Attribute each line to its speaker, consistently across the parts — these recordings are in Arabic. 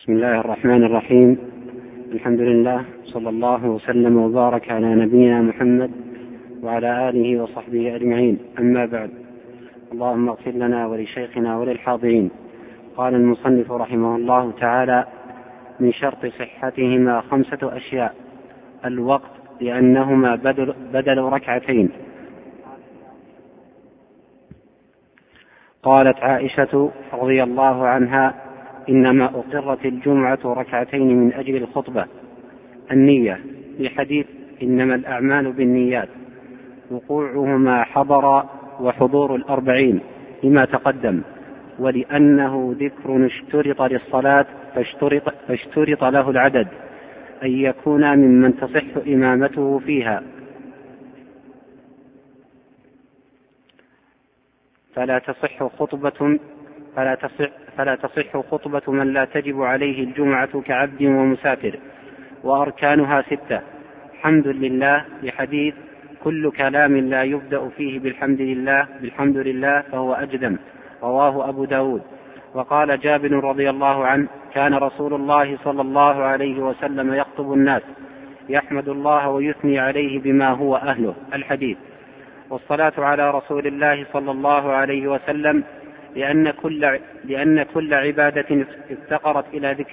Speaker 1: بسم الله الرحمن الرحيم. الحمد لله، صلى الله وسلم وبارك على نبينا محمد وعلى آله وصحبه أجمعين، أما بعد. اللهم اغفر لنا ولشيخنا وللحاضرين. قال المصنف رحمه الله تعالى: من شرط صحتهما 5 أشياء: الوقت، لأنهما بدل ركعتين. قالت عائشة رضي الله عنها: إنما أقرت الجمعة ركعتين من أجل الخطبة. النية، لحديث إنما الأعمال بالنيات، وقوعهما حضر وحضور 40 لما تقدم، ولأنه ذكر اشترط للصلاة فاشترط له العدد، أن يكون ممن تصح إمامته فيها، فلا تصح خطبة من لا تجب عليه الجمعة كعبد ومسافر. وأركانها 6: حمد لله، لحديث كل كلام لا يبدأ فيه بالحمد لله فهو أجدم، رواه أبو داود. وقال جابر رضي الله عنه: كان رسول الله صلى الله عليه وسلم يخطب الناس يحمد الله ويثني عليه بما هو أهله، الحديث. والصلاة على رسول الله صلى الله عليه وسلم، لأن كل عبادة افتقرت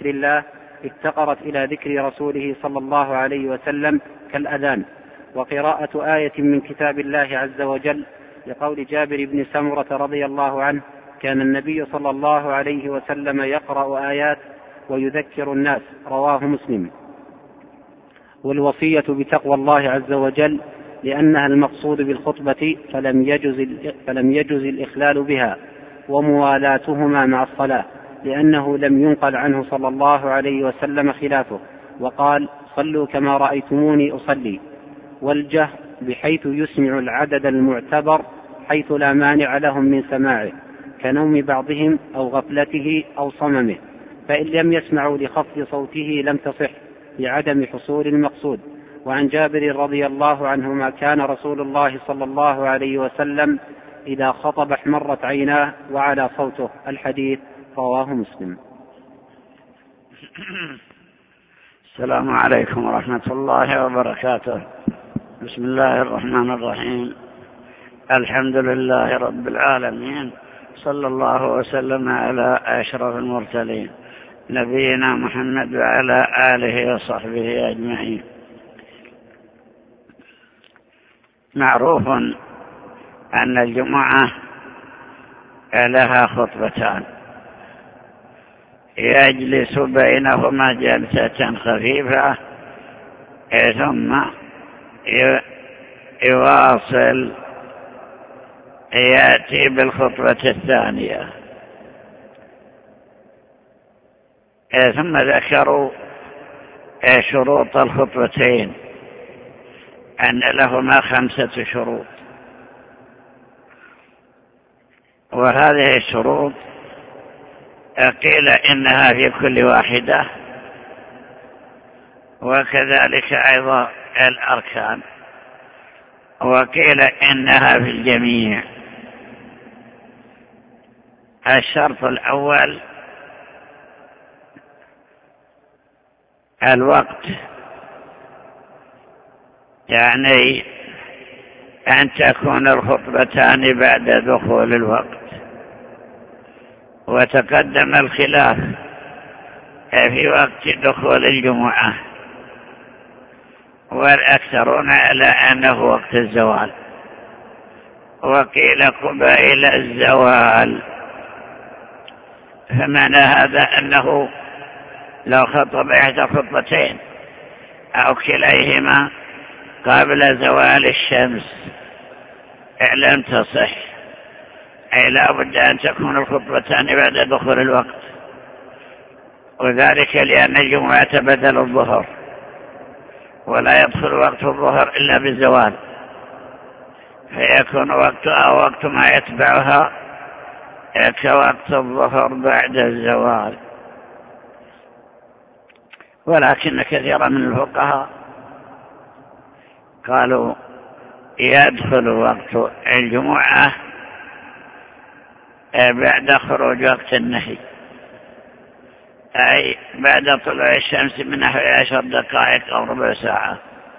Speaker 1: إلى ذكر رسوله صلى الله عليه وسلم كالأذان. وقراءة آية من كتاب الله عز وجل، لقول جابر بن سمرة رضي الله عنه: كان النبي صلى الله عليه وسلم يقرأ آيات ويذكر الناس، رواه مسلم. والوصية بتقوى الله عز وجل، لأنها المقصود بالخطبة، فلم يجز الإخلال بها، وموالاتهما مع الصلاة، لأنه لم ينقل عنه صلى الله عليه وسلم خلافه، وقال: صلوا كما رأيتموني أصلي. والجهر، بحيث يسمع العدد المعتبر حيث لا مانع لهم من سماعه، كنوم بعضهم أو غفلته أو صممه، فإن لم يسمعوا لخفض صوته لم تصح، لعدم حصول المقصود. وعن جابر رضي الله عنهما: كان رسول الله صلى الله عليه وسلم إذا خطب احمرت عيناه وعلى صوته، الحديث، رواه مسلم.
Speaker 2: السلام عليكم ورحمة الله وبركاته. بسم الله الرحمن الرحيم. الحمد لله رب العالمين، صلى الله وسلم على أشرف المرسلين نبينا محمد وعلى آله وصحبه أجمعين. معروف أن الجمعة لها خطبتان يجلس بينهما جلسة خفيفة، ثم يواصل يأتي بالخطبة الثانية. ثم ذكروا شروط الخطبتين، أن لهما 5 شروط، وهذه الشروط قيل إنها في كل واحدة، وكذلك أيضا الأركان، وقيل إنها في الجميع. الشرط الأول الوقت، يعني أن تكون الخطبتان بعد دخول الوقت. وتقدم الخلاف في وقت دخول الجمعة، والأكثرون على أنه وقت الزوال، وقيل قبيل الزوال. فمعنى هذا أنه لو خطب إحدى خطبتين أو كليهما قبل زوال الشمس لم تصح، أي لا بد أن تكون الخطبتان بعد دخول الوقت، وذلك لأن الجمعة بدل الظهر، ولا يدخل وقت الظهر إلا بالزوال، فيكون وقتها وقت ما يتبعها كوقت الظهر بعد الزوال. ولكن كثيرا من الفقهاء قالوا يدخل وقت الجمعة بعد خروج وقت النهي، أي بعد طلوع الشمس من نحو 10 دقائق أو ربع ساعة،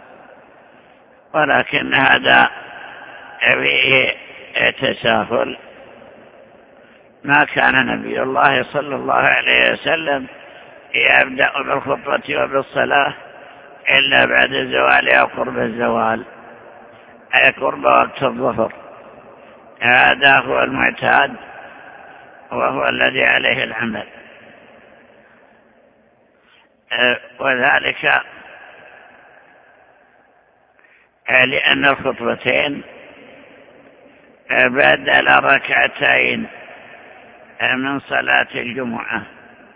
Speaker 2: ولكن هذا فيه تساهل. ما كان نبي الله صلى الله عليه وسلم يبدأ بالخطبة وبالصلاة إلا بعد الزوال أو قرب الزوال، أي قرب وقت الظهر. هذا هو المعتاد وهو الذي عليه العمل، وذلك لأن الخطبتين بدل ركعتين من صلاة الجمعة،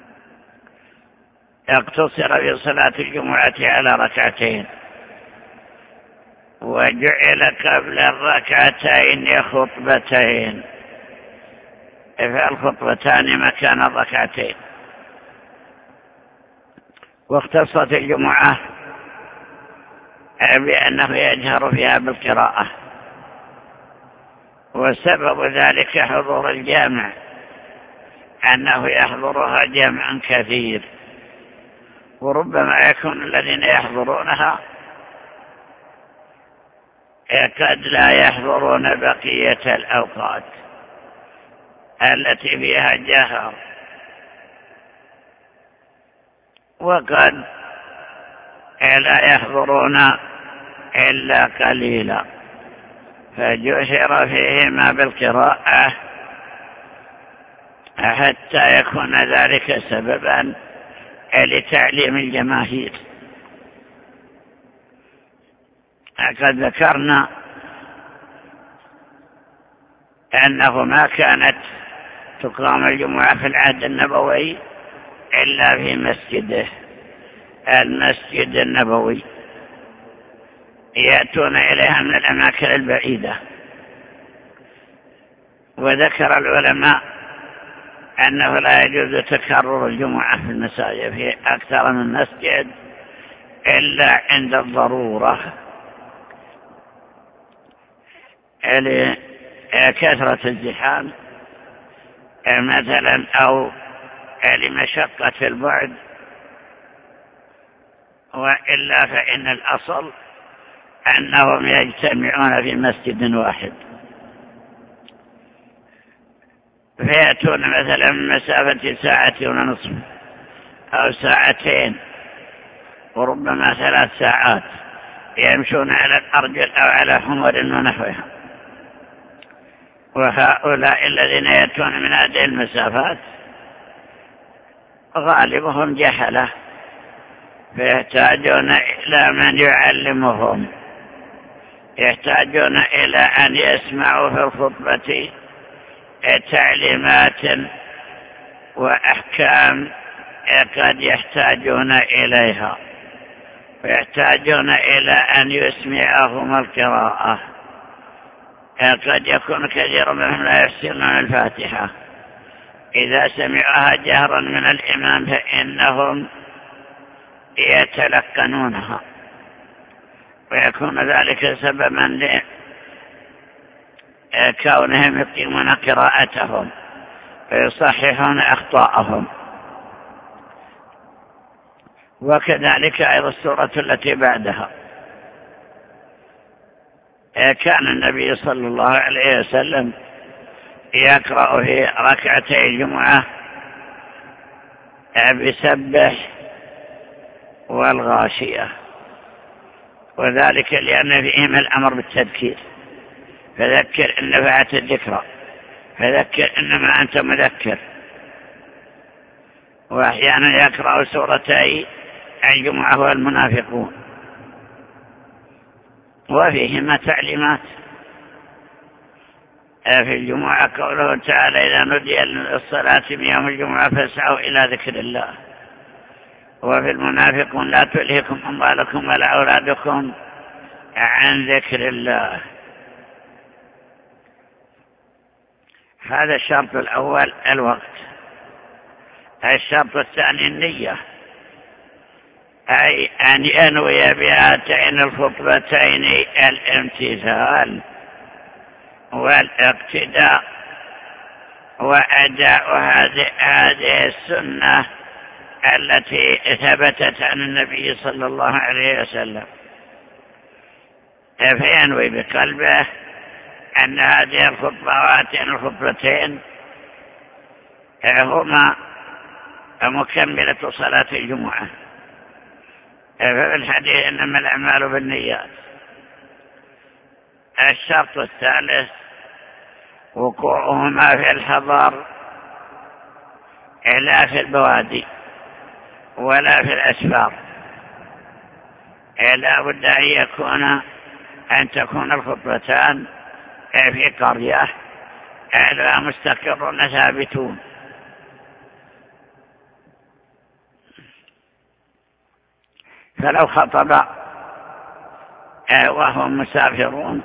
Speaker 2: اقتصر في صلاة الجمعة على ركعتين، وجعل قبل الركعتين خطبتين، فالخطبتان مكان الركعتين. واختصت الجمعة بأنه يجهر فيها بالقراءة، وسبب ذلك حضور الجامع، أنه يحضرها جمع كثير، وربما يكون الذين يحضرونها قد لا يحضرون بقية الأوقات التي فيها جهر، وقد لا يحضرون إلا قليلا، فجهر فيهما بالقراءة حتى يكون ذلك سببا لتعليم الجماهير. قد ذكرنا أنه ما كانت تقام الجمعة في العهد النبوي إلا في مسجده، المسجد النبوي، يأتون إليها من الأماكن البعيدة. وذكر العلماء أنه لا يجوز تكرر الجمعة في المساجد في أكثر من مسجد إلا عند الضرورة، لكثرة الزحام مثلا، أو لمشقة البعد، وإلا فإن الأصل أنهم يجتمعون في مسجد واحد، فيأتون مثلا من مسافة 1.5 ساعة أو 2 ساعات، وربما 3 ساعات، يمشون على الأرجل أو على حمر ونحوها. وهؤلاء الذين يأتون من هذه المسافات غالبهم جهلة، فيحتاجون إلى من يعلمهم، يحتاجون إلى أن يسمعوا في الخطبة تعليمات وأحكام قد يحتاجون إليها، ويحتاجون إلى أن يسمعهم القراءة. قد يكون كثير منهم لا يحسنون الفاتحة، إذا سمعها جهرا من الإمام فإنهم يتلقنونها، ويكون ذلك سببا لكونهم يقيمون قراءتهم ويصححون أخطاءهم. وكذلك أيضا السورة التي بعدها. كان النبي صلى الله عليه وسلم يقرأ في ركعتي الجمعة بسبح والغاشية، وذلك لأن فيهم الأمر بالتذكير، فذكر إن نفعت الذكرى، فذكر إنما أنت مذكر. وأحيانا يقرأ سورتي الجمعة والمنافقون، وفيهما تعليمات. في الجمعة قوله تعالى: إذا نودي للصلاة من يوم الجمعة فاسعوا إلى ذكر الله. وفي المنافقون: لا تلهكم أموالكم ولا أولادكم عن ذكر الله. هذا الشرط الأول الوقت. الشرط الثاني النية، أي أن ينوي بهاتين الخطبتين الامتثال والاقتداء وأداء هذه السنة التي ثبتت عن النبي صلى الله عليه وسلم، فينوي بقلبه أن هذه الخطبتين هما مكملة صلاة الجمعة. ففي الحديث إنما الأعمال بالنيات. الشرط الثالث وقوعهما في الحضر لا في البوادي ولا في الأسفار، لا بد أن تكون الخطبتان في قرية أهلها مستقرون ثابتون. فلو خطب وهم مسافرون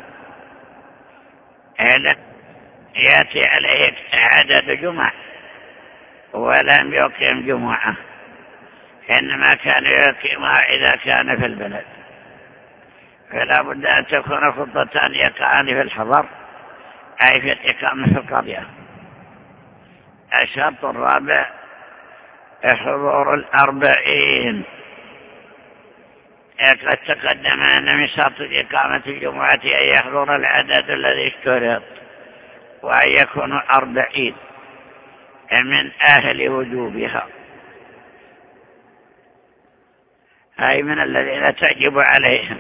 Speaker 2: يأتي عليه عدد جمع ولم يقيم جمعة، إنما كان يقيمها إذا كان في البلد، فلا بد أن تكون الخطبتان يقعان في الحضر أي في الإقامة في القرية. الشرط الرابع حضور 40. قد تقدم أن من شرط إقامة الجمعة أن يحضر العدد الذي اشترط، وأن يكون 40 من أهل وجوبها، أي من الذين تجب عليهم،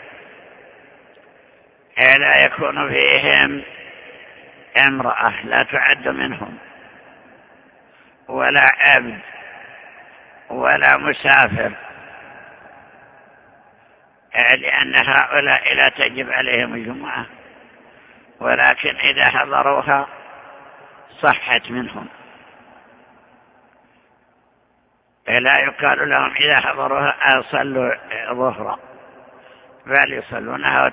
Speaker 2: لا يكون فيهم امرأة لا تعد منهم، ولا عبد، ولا مسافر، لأن هؤلاء لا تجب عليهم الجمعة، ولكن إذا حضروها صحت منهم. لا يقال لهم إذا حضروها صلوا ظهرا، بل يصلونها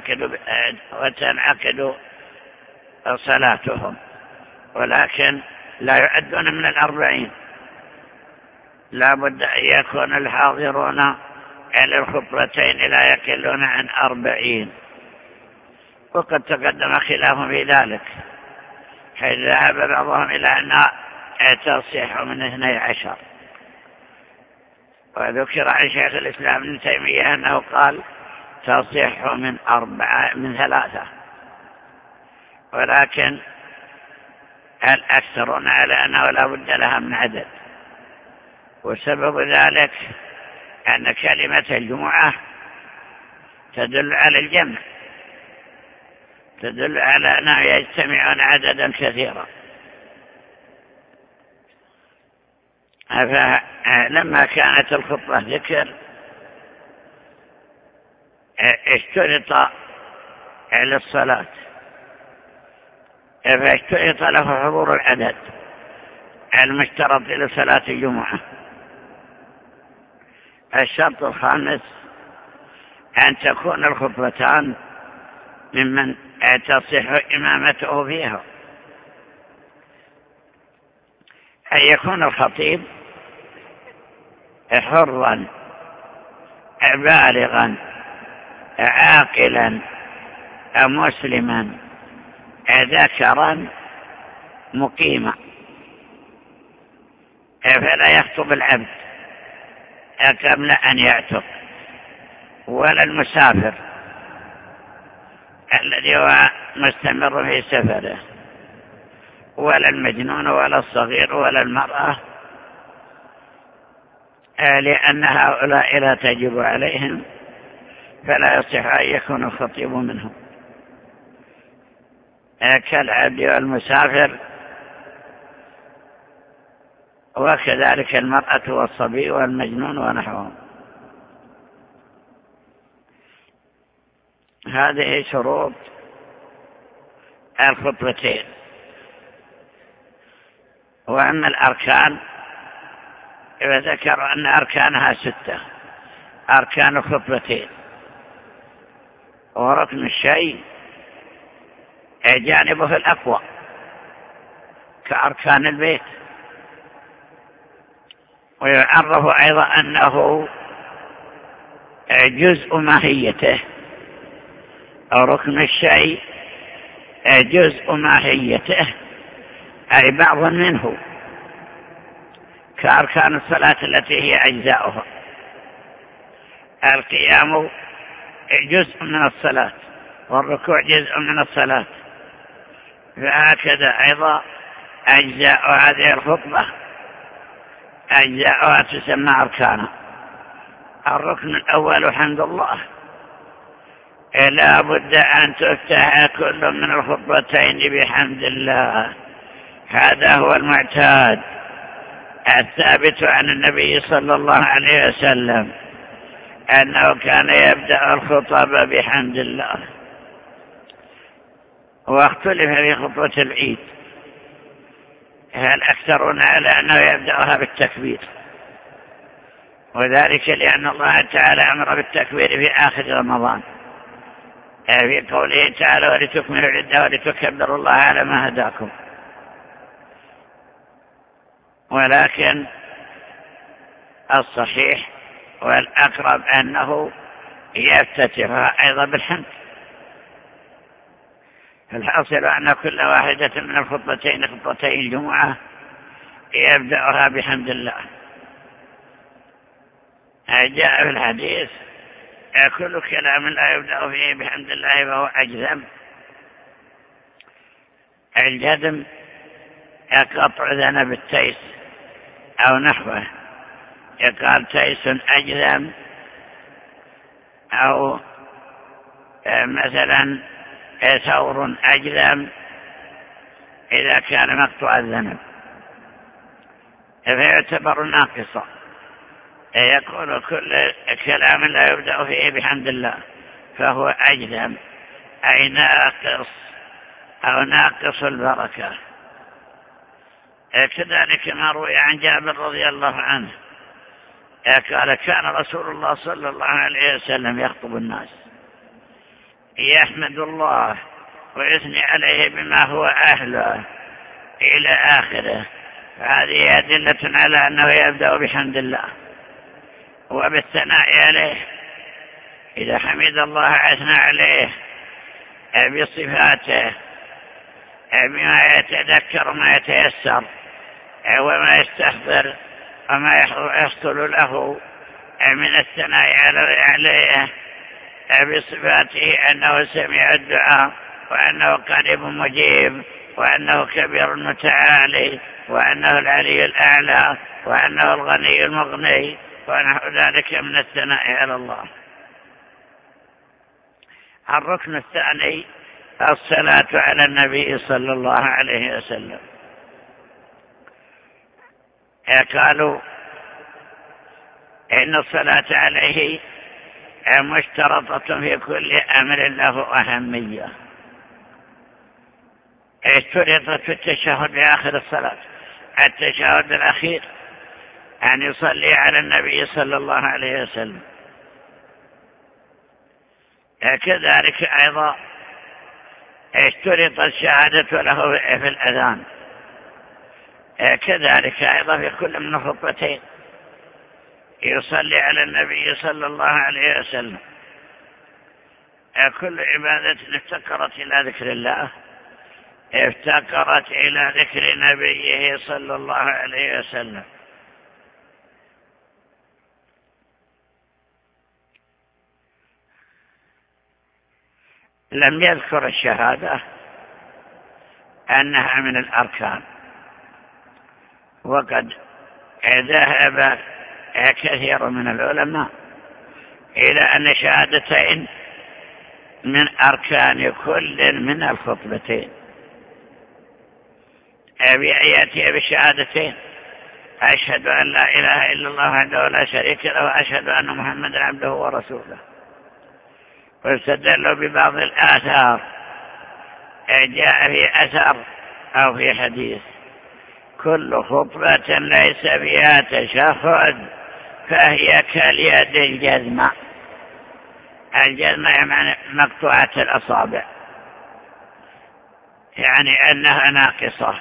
Speaker 2: وتنعقد صلاتهم، ولكن لا يعدون من 40. لا بد أن يكون الحاضرون للخطبتين لا يقلون عن 40. وقد تقدم خلاف في ذلك، حيث ذهب بعضهم إلى أنها تصح من 12، وذكر عن شيخ الإسلام ابن تيمية أنه قال تصح من 3، ولكن الأكثرون على أنه لا بد لها من عدد. وسبب ذلك أن كلمة الجمعة تدل على الجمع، تدل على أنه يجتمعون عددا كثيرا. فلما كانت الخطبة ذكر اشترط للصلاة، فاشترط له حضور العدد المشترط لصلاة الجمعة. الشرط الخامس أن تكون الخطبتان ممن تصح إمامته فيها، أن يكون الخطيب حرا بالغا عاقلا مسلما ذكرا مقيما، فلا يخطب العبد قبل أن يعتق، ولا المسافر الذي هو مستمر في سفره، ولا المجنون، ولا الصغير، ولا المرأة، لأن هؤلاء لا تجب عليهم، فلا يصح أن يكون الخطيب منهم، كالعبد والمسافر، وكذلك المرأة والصبي والمجنون ونحوهم. هذه شروط الخطبتين. وأما الأركان فذكر أن أركانها 6 أركان الخطبتين. وركن الشيء جانبه الأقوى كأركان البيت. ويعرف أيضا أنه جزء ماهيته، أو ركن الشيء جزء ماهيته، أي بعض منه، كأركان الصلاة التي هي أجزاؤها. القيام جزء من الصلاة والركوع جزء من الصلاة، فهكذا أيضا أجزاء هذه الخطبة أجزاؤها تسمى أركانا. الركن الأول حمد الله، لا بد أن تفتح كل من الخطبتين بحمد الله، هذا هو المعتاد الثابت عن النبي صلى الله عليه وسلم أنه كان يبدأ الخطب بحمد الله. واختلف في خطبة العيد، هل أكثرون على أنه يبدأها بالتكبير، وذلك لأن الله تعالى أمر بالتكبير في آخر رمضان في قوله تعالى ولتكملوا العدة ولتكبروا الله على ما هداكم. ولكن الصحيح والأقرب أنه يفتتحها أيضا بالحمد. الحاصل أن كل واحدة من الخطبتين خطبتي الجمعة يبدأها بحمد الله. جاء في الحديث كل كلام لا يبدأ فيه بحمد الله فهو أجذم. الجذم قطع ذنب التيس أو نحوه، يقال تيس أجذم، أو مثلا ثور أجذم إذا كان مقطوع الذنب، فيعتبر ناقصا. يقول كل كلام لا يبدأ فيه بحمد الله فهو أجذم، أي ناقص أو ناقص البركة. كذلك ما روي عن جابر رضي الله عنه قال كان رسول الله صلى الله عليه وسلم يخطب الناس يحمد الله ويثني عليه بما هو أهله إلى آخره. هذه أدلة على أنه يبدأ بحمد الله وبالثناء عليه. إذا حمد الله أثنى عليه بصفاته بما يتذكر وما يتيسر وما يستحضر وما يحصل له من الثناء عليه بصفاته أنه سميع الدعاء وأنه قريب مجيب وأنه كبير متعالي وأنه العلي الأعلى وأنه الغني المغني ونحو ذلك من الثناء على الله. الركن الثاني الصلاة على النبي صلى الله عليه وسلم. قالوا إن الصلاة عليه مشترطة في كل أمر له أهمية. اشترطت في التشهد في آخر الصلاة، التشهد الأخير، أن يصلي على النبي صلى الله عليه وسلم. كذلك أيضا اشترط الشهادة له في الأذان، كذلك أيضا في كل من الخطبتين يصلي على النبي صلى الله عليه وسلم. كل عبادة افتقرت إلى ذكر الله افتقرت إلى ذكر نبيه صلى الله عليه وسلم. لم يذكر الشهادة أنها من الأركان، وقد ذهب كثير من العلماء إلى أن شهادتين من أركان كل من الخطبتين، يأتي بالشهادتين أشهد أن لا إله إلا الله وحده لا شريك له وأشهد أن محمدا عبده ورسوله. واستدلوا ببعض الآثار جاء في أثر أو في حديث كل خطبة ليس فيها تشهد فهي كاليد الجزمة. الجزمة يعني مقطوعة الأصابع، يعني أنها ناقصة.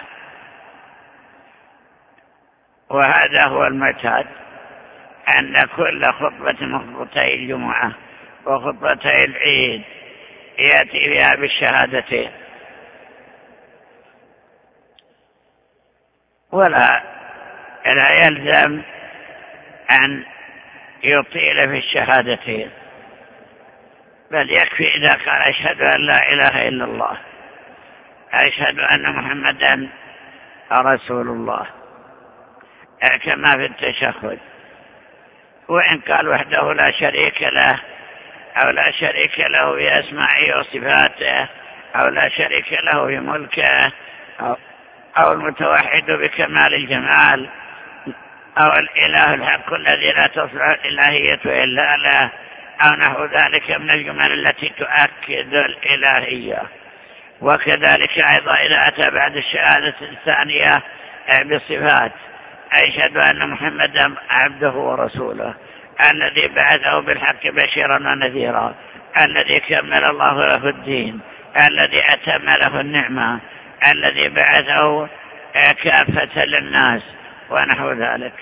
Speaker 2: وهذا هو المعتاد أن كل خطبة من خطبتي الجمعة وخطبتي العيد يأتي بها بالشهادتين، ولا لا يلزم أن يطيل في الشهادتين، بل يكفي إذا قال أشهد أن لا إله إلا الله، أشهد أن محمدا رسول الله، كما في التشهد. وإن قال وحده لا شريك له أو لا شريك له في أسمائه وصفاته أو لا شريك له في ملكه أو المتوحد بكمال الجمال أو الإله الحق الذي لا تصلح الإلهية إلا له أو نحو ذلك من الجمل التي تؤكد الإلهية. وكذلك أيضا إذا أتى بعد الشهادة الثانية بالصفات، أشهد أن محمدا عبده ورسوله الذي بعثه بالحق بشيرا ونذيرا، الذي كمل الله له الدين، الذي أتم له النعمة، الذي بعثه كافة للناس ونحو ذلك.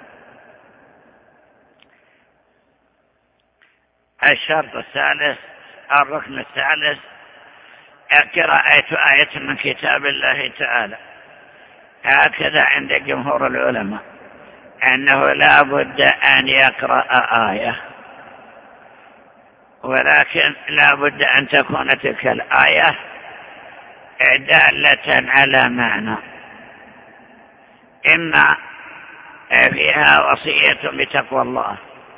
Speaker 2: الشرط الثالث، الركن الثالث، قراءة آية من كتاب الله تعالى. هكذا عند جمهور العلماء أنه لا بد أن يقرأ آية، ولكن لا بد أن تكون تلك الآية دالة على معنى، إما فيها وصية بتقوى الله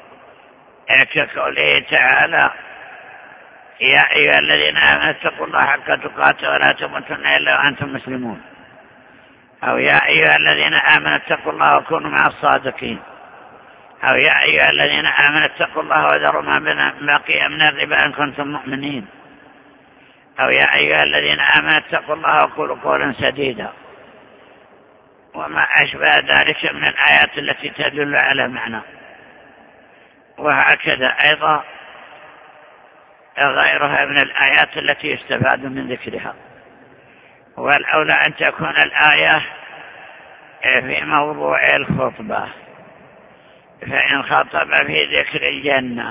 Speaker 2: كقوله تعالى يا أيها الذين آمنوا اتقوا الله حق تقاته ولا تموتن إلا وأنتم مسلمون، أو يا أيها الذين آمنوا اتقوا الله وكونوا مع الصادقين، أو يا أيها الذين آمنوا اتقوا الله وذروا ما بقي من الربا إن كنتم مؤمنين، أو يا أيها الذين آمنوا اتقوا الله وقولوا قولا سديدا، وما أشبه ذلك من الآيات التي تدل على معنى. وهكذا أيضا غيرها من الآيات التي يستفاد من ذكرها. والأولى أن تكون الآية في موضوع الخطبة، فإن خطب في ذكر الجنة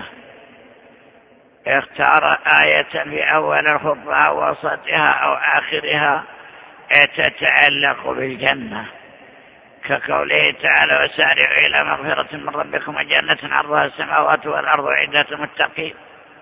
Speaker 2: اختار آية في أول الخطبة أو وسطها أو آخرها تتعلق بالجنة، كقوله تعالى وسارعوا إلى مغفرة من ربكم وجنة عرضها السماوات والأرض أعدت للمتقين.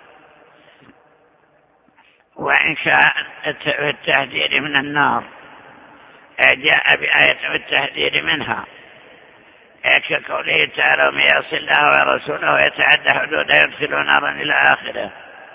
Speaker 2: وإن كان التحذير من النار جاء بآية التحذير منها، كقوله تعالى ومن يعص الله ورسوله ويتعدى حدوده يدخل نارا إلى آخره.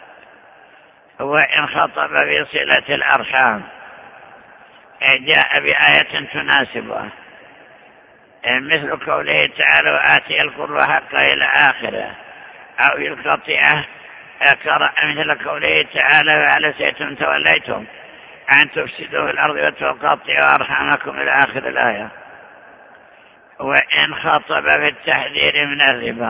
Speaker 2: وإن خطب في صلة الأرحام جاء بآية تناسبه، مثل قوله تعالى وآتي القربى حقه إلى آخره، أو القطيعة قرأ مثل قوله تعالى وعلسيتم توليتم أن تفسدوا في الأرض وتقطعوا أرحامكم إلى آخر الآية. وإن خطب في التحذير من الربا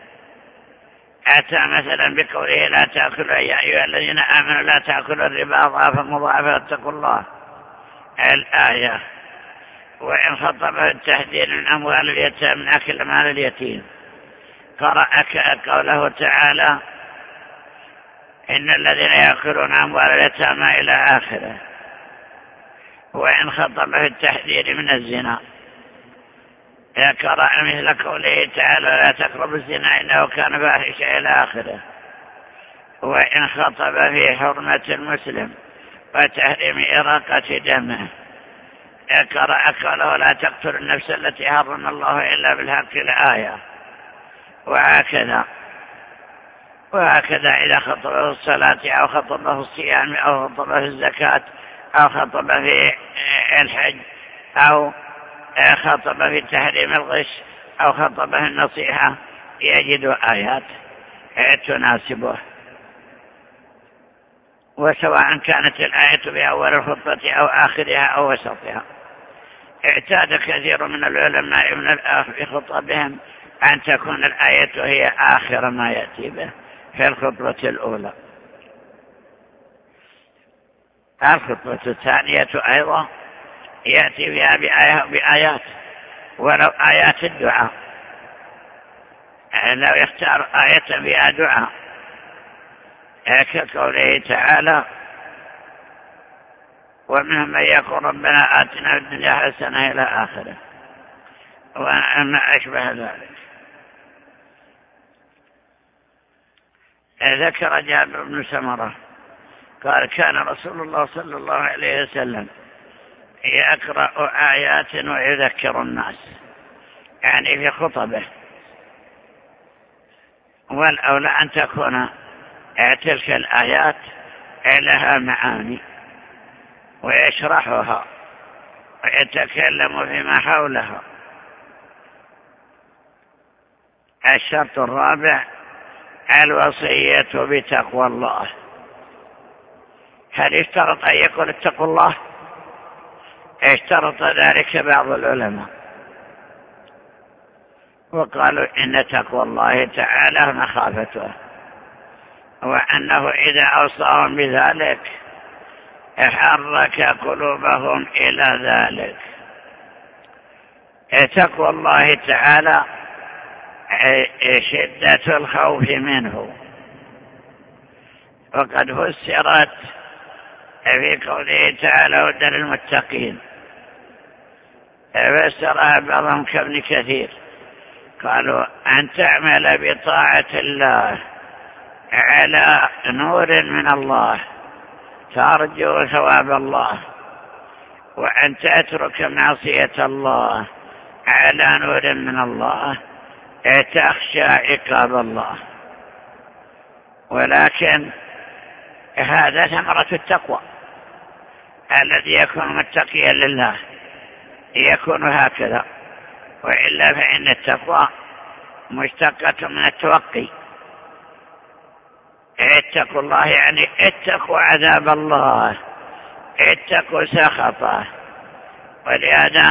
Speaker 2: أتى مثلا بقوله لا تأكلوا يا أيها الذين آمنوا لا تأكلوا الربا أضعافا مضاعفة واتقوا الله الآية. وإن خطب في التحذير من أموال اليتامى من أكل مال اليتيم قرأ قوله تعالى إن الذين يأكلون أموال اليتامى إلى آخره. وإن خطب في التحذير من الزنا قرأ مثل قوله تعالى لا تقربوا الزنا إنه كان فاحشا إلى آخره. وإن خطب في حرمة المسلم وتحريم إراقة دمه قرأ قوله لا تقتل النفس التي حرم الله إلا بالحق الآية. وهكذا إذا خطب في الصلاة أو خطب في الصيام أو خطب في الزكاة أو خطب في الحج أو خطب في تحريم الغش أو خطب في النصيحة يجد آيات تناسبه. وسواء كانت الآية بأول الخطبة أو آخرها أو وسطها. اعتاد كثير من العلماء من الآخر في خطبهم أن تكون الآية هي آخر ما يأتي به في الخطبة الأولى. الخطبة الثانية أيضا يأتي بها بآيات، ولو آيات الدعاء، لو يختار آية بها دعاء كقوله تعالى ومنهم من يقول ربنا آتنا في الدنيا حسنة إلى آخره. وما أشبه ذلك. ذكر جابر بن سمرة قال كان رسول الله صلى الله عليه وسلم يقرأ آيات ويذكر الناس، يعني في خطبه، والأولى أن تكون تلك الآيات لها معاني ويشرحها ويتكلم فيما حولها. الشرط الرابع الوصية بتقوى الله. هل اشترط أن يكون اتقوا الله؟ اشترط ذلك بعض العلماء وقالوا إن تقوى الله تعالى مخافته، وأنه إذا أوصاهم بذلك حرك قلوبهم إلى ذلك. تقوى الله تعالى شدة الخوف منه، وقد فسرت في قوله تعالى هدى للمتقين، فسرها بعضهم كابن كثير، قالوا أن تعمل بطاعة الله على نور من الله ترجو ثواب الله، وأن تترك معصية الله على نور من الله تخشى عقاب الله. ولكن هذا ثمرة التقوى، الذي يكون متقيا لله يكون هكذا، وإلا فإن التقوى مشتقة من التوقي. اتقوا الله يعني اتقوا عذاب الله، اتقوا سخطه، ولهذا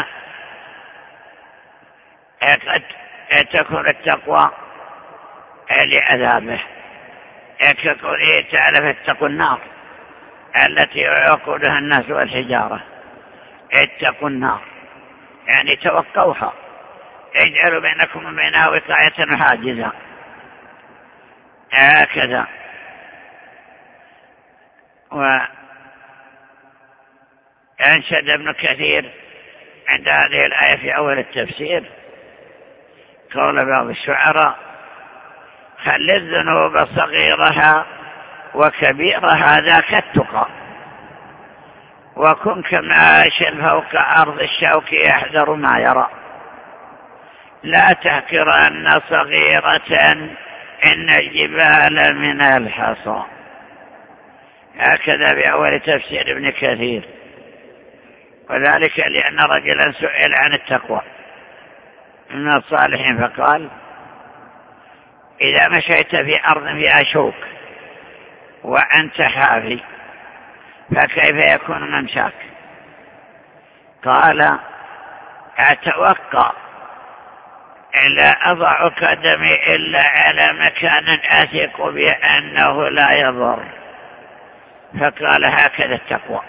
Speaker 2: قد تكون التقوى لعذابه، كقوله تعالى فاتقوا النار التي يوقدها الناس والحجارة. اتقوا النار يعني توقوها، اجعلوا بينكم وبينها وقاية وحاجزا، هكذا. وأنشد ابن كثير عند هذه الآية في أول التفسير قول بعض الشعراء: خل الذنوب صغيرها وكبيرها ذاك التقى، وكن كمعاش فوق أرض الشوك يحذر ما يرى، لا تحقرن صغيرة إن الجبال من الحصى. هكذا بأول تفسير ابن كثير، وذلك لأن رجلا سئل عن التقوى من الصالحين فقال: إذا مشيت في أرض فيها شوك وأنت حافي فكيف يكون ممشاك؟ قال: أتوقع لا أضع قدمي إلا على مكان أثق بأنه لا يضر. فقال: هكذا التقوى،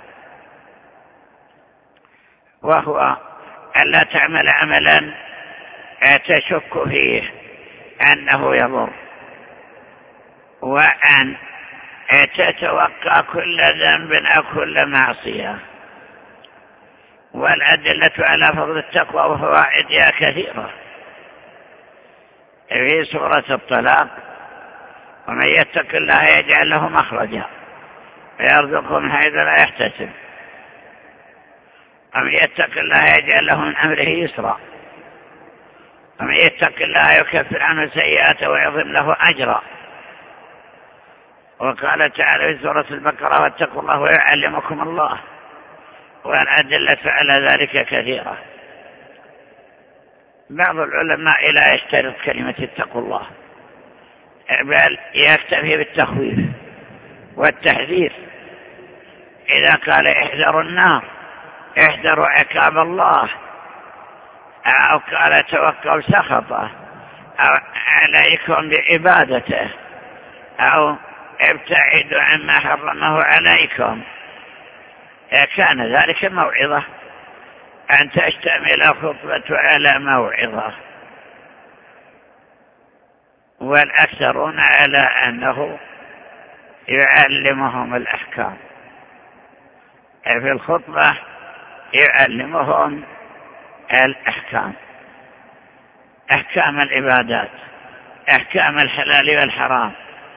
Speaker 2: وهو ألا تعمل عملا تشك فيه أنه يضر، وأن تتوقع كل ذنب أو كل معصية. والأدلة على فضل التقوى وفوائدها كثيرة في سورة الطلاق: ومن يتق الله يجعل له مخرجا ويرزقه من حيث لا يحتسب، ومن يتق الله يجعل له من أمره يسرا، ومن يتق الله يكفر عنه سيئاته ويعظم له أجرا. وقال تعالى في سورة البقرة: واتقوا الله ويعلمكم الله. والأدلة على ذلك كثيرة. بعض العلماء لا يشترط كلمة اتقوا الله، بل يكتفي بالتخويف والتحذير. إذا قال احذروا النار، احذروا عقاب الله، أو قال توقوا سخطه، أو عليكم بعبادته، أو ابتعدوا عما حرمه عليكم، كان ذلك موعظة، أن تشتمل الخطبة على موعظة. والأكثرون على أنه يعلمهم الأحكام، في الخطبة يعلمهم الأحكام أحكام العبادات، أحكام الحلال والحرام.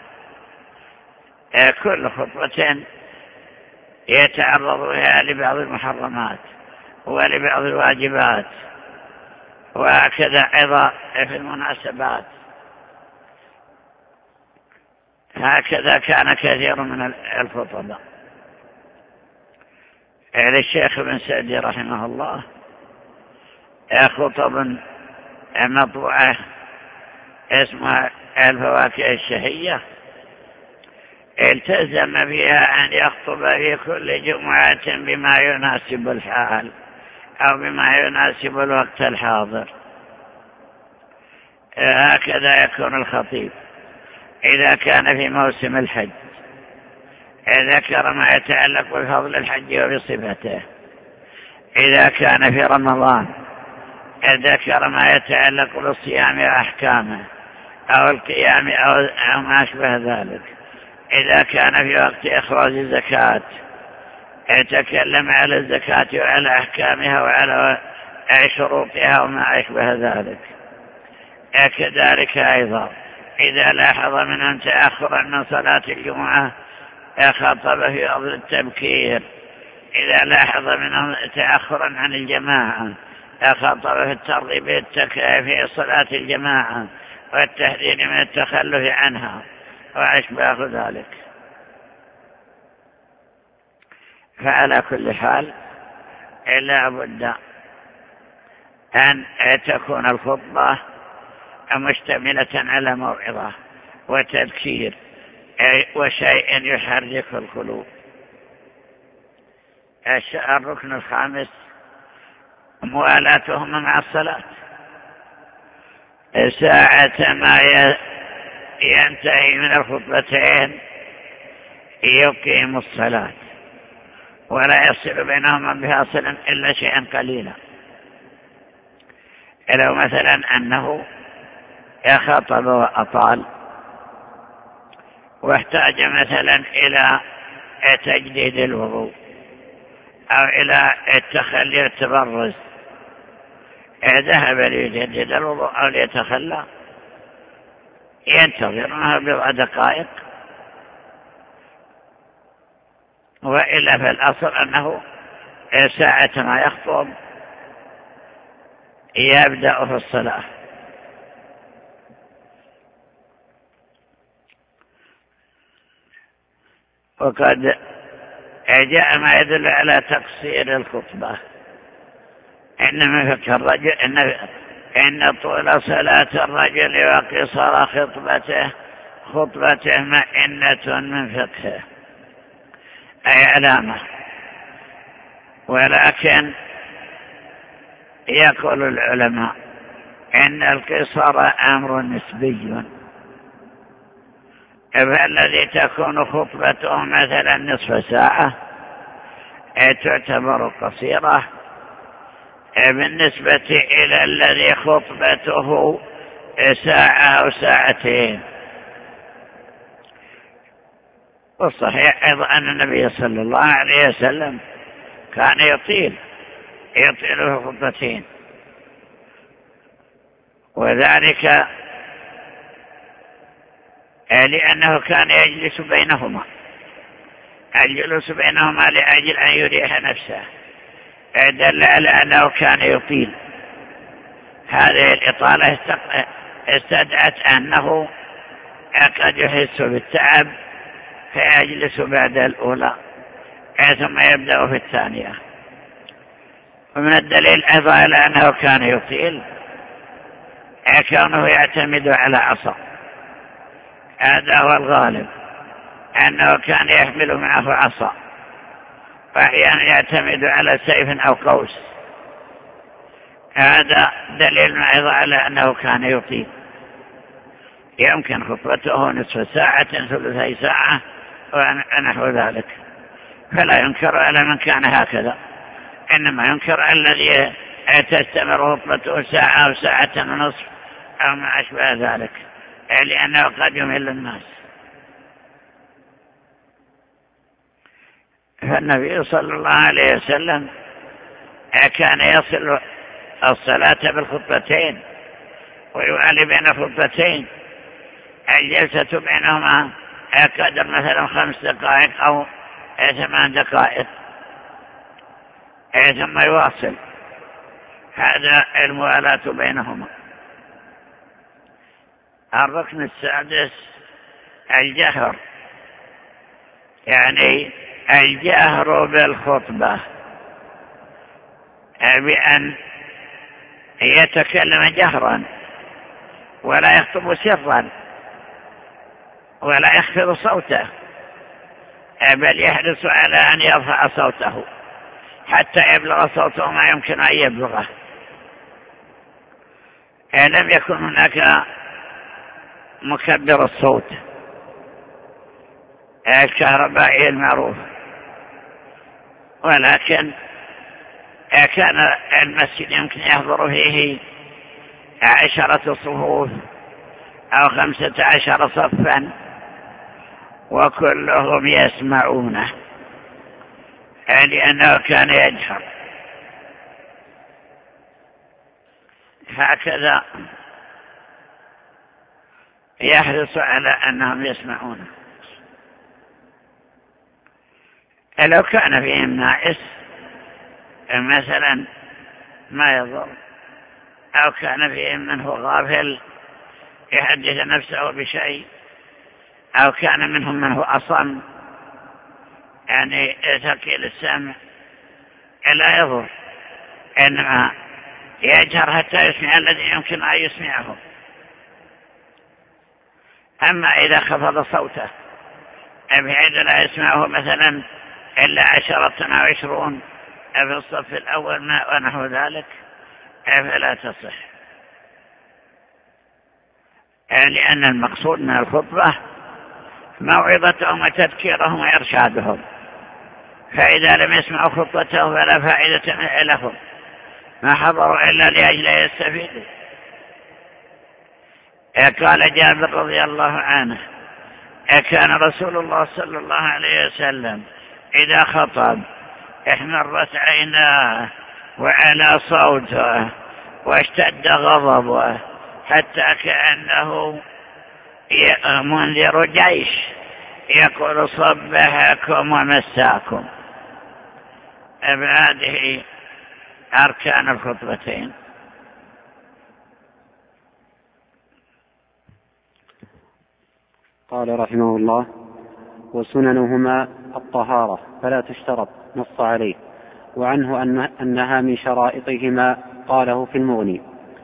Speaker 2: كل خطبة يتعرض فيها لبعض المحرمات ولبعض الواجبات، وهكذا أيضا في المناسبات. هكذا كان كثير من الخطباء. للشيخ ابن سعدي رحمه الله خطب مطبوعة اسمها الفواكه الشهية، التزم فيها أن يخطب في كل جمعة بما يناسب الحال أو بما يناسب الوقت الحاضر. هكذا يكون الخطيب إذا كان في موسم الحج، ذكر ما يتعلق بفضل الحج وبصفته. إذا كان في رمضان ذكر ما يتعلق بالصيام وأحكامه أو القيام أو ما أشبه ذلك. إذا كان في وقت إخراج الزكاة يتكلم على الزكاة وعلى أحكامها وعلى شروطها وما أشبه ذلك. كذلك أيضا إذا لاحظ منهم تأخرا من صلاة الجمعة خطب في وقت التبكير. إذا لاحظ منهم تأخرا عن الجماعة خطب في الترغيب في صلاة الجماعة والتحذير من التخلف عنها وأشباه ذلك. فعلى كل حال لا بد أن تكون الخطبة مشتملة على موعظة وتذكير وشيء يحرك القلوب. الركن الخامس موالاتهم مع الصلاة. ساعة ما ينتهي من الخطبتين يقيم الصلاة ولا يصل بينهما بفاصل إلا شيئا قليلا. لو مثلا أنه خطب وأطال واحتاج مثلا إلى تجديد الوضوء أو إلى التخلي والتبرز، ذهب ليجدد الوضوء أو ليتخلى، ينتظرها بضع دقائق. وإلا فالأصل أنه ساعة ما يخطب يبدأ في الصلاة. وقد جاء ما يدل على تقصير الخطبة. إنما فقه الرجل إن طول صلاة الرجل وقصر خطبته مئنة من فقهه، أي علامة. ولكن يقول العلماء إن القصر أمر نسبي، فالذي تكون خطبته مثلا نصف ساعة تعتبر قصيرة بالنسبة إلى الذي خطبته ساعة أو ساعتين. والصحيح أيضا أن النبي صلى الله عليه وسلم كان يطيل في خطبتين، وذلك لأنه كان يجلس بينهما، الجلوس بينهما لأجل أن يريح نفسه، دل على أنه كان يطيل. هذه الإطالة استدعت أنه قد يحس بالتعب فيجلس بعد الأولى ثم يبدأ في الثانية. ومن الدليل أيضا على أنه كان يطيل كونه يعتمد على عصا، هذا هو الغالب، أنه كان يحمل معه عصا، وأحيانا يعتمد على سيف أو قوس. هذا دليل أيضا على أنه كان يطيل. يمكن خطبته نصف ساعة ثلثي ساعة ونحو ذلك، فلا ينكر على من كان هكذا، إنما ينكر الذي تستمر خطبته ساعة أو ساعة ونصف أو ما أشبه ذلك، لأنه قد يمل الناس. فالنبي صلى الله عليه وسلم كان يصل الصلاة بالخطبتين ويوالي بين خطبتين الجلسة بينهما قدر مثلا 5 دقائق أو 8 دقائق ثم يواصل. هذا الموالاة بينهما. الركن السادس الجهر، يعني الجهر بالخطبة بأن يتكلم جهرا ولا يخطب سرا ولا يخفض صوته، بل يحرص على أن يرفع صوته حتى يبلغ صوته ما يمكن أن يبلغه. لم يكن هناك مكبر الصوت الكهربائي المعروف، ولكن كان المسجد يمكن يحضر فيه 10 صفوف أو 15 صفا وكلهم يسمعونه، لأنه كان يجهر. هكذا يحرص على أنهم يسمعونه. لو كان فيهم نائس مثلا ما يضر، أو كان فيهم من هو غافل يحدث نفسه بشيء، أو كان منهم من هو أصم يعني ثقيل السمع، لا يضر، إنما يجهر حتى يسمع الذي يمكن أن يسمعه. أما إذا خفض صوته بحيث لا يسمعه مثلا إلا 10 أو 20 في الصف الأول ما ونحو ذلك فلا تصح، لأن المقصود من الخطبة موعظتهم وتذكيرهم وإرشادهم، فإذا لم يسمعوا خطبته فلا فائدة لهم، ما حضروا إلا لأجل يستفيدوا. قال جابر رضي الله عنه: كان رسول الله صلى الله عليه وسلم إذا خطب احمرت عيناه وعلى صوته واشتد غضبه حتى كأنه منذر جيش يقول: صبحكم ومساكم. هذه أركان الخطبتين.
Speaker 1: قال رحمه الله: وسننهما الطهارة فلا تشترط، نص عليه، وعنه أنها من شرائطهما، قاله في المغني.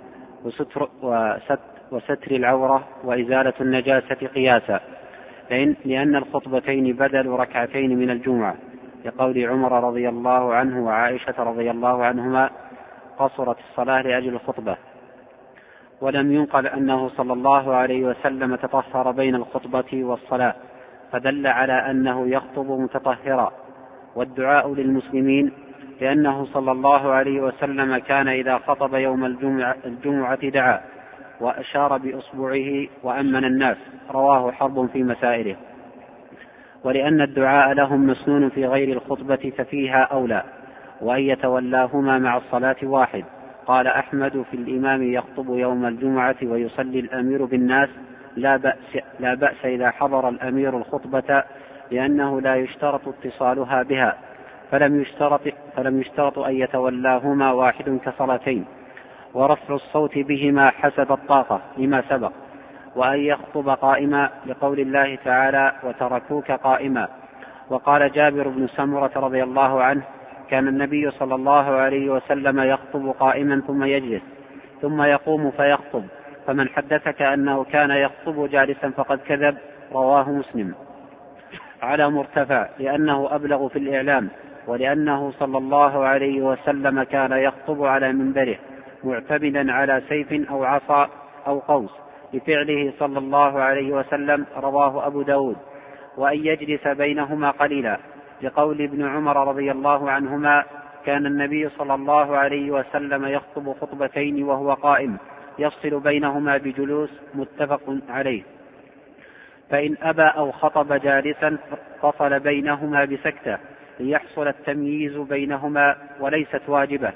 Speaker 1: وستر العورة وإزالة النجاسة قياسا، لأن الخطبتين بدل ركعتين من الجمعة، لقول عمر رضي الله عنه وعائشة رضي الله عنهما: قصرت الصلاة لأجل الخطبة. ولم ينقل أنه صلى الله عليه وسلم تطهر بين الخطبة والصلاة، فدل على أنه يخطب متطهرا. والدعاء للمسلمين، لأنه صلى الله عليه وسلم كان إذا خطب يوم الجمعة دعا وأشار بإصبعه وأمن الناس، رواه حرب في مسائله. ولأن الدعاء لهم مسنون في غير الخطبة ففيها أولى، وأن يتولاهما مع الصلاة واحد. قال أحمد: في الإمام يخطب يوم الجمعة ويصلي الأمير بالناس لا بأس إذا حضر الأمير الخطبة، لأنه لا يشترط اتصالها بها، فلم يشترط أن يتولاهما واحد كصلاتين. ورفع الصوت بهما حسب الطاقة لما سبق. وأن يخطب قائما، لقول الله تعالى: وتركوك قائما. وقال جابر بن سمرة رضي الله عنه: كان النبي صلى الله عليه وسلم يخطب قائما ثم يجلس ثم يقوم فيخطب، فمن حدثك أنه كان يخطب جالسا فقد كذب. رواه مسلم. على مرتفع، لأنه أبلغ في الإعلام، ولأنه صلى الله عليه وسلم كان يخطب على منبره معتمدا على سيف أو عصا أو قوس لفعله صلى الله عليه وسلم. رواه أبو داود. وأن يجلس بينهما قليلا، لقول ابن عمر رضي الله عنهما: كان النبي صلى الله عليه وسلم يخطب خطبتين وهو قائم، يفصل بينهما بجلوس، متفق عليه. فإن أبى أو خطب جالسا فصل بينهما بسكتة، ليحصل التمييز بينهما، وليست واجبة،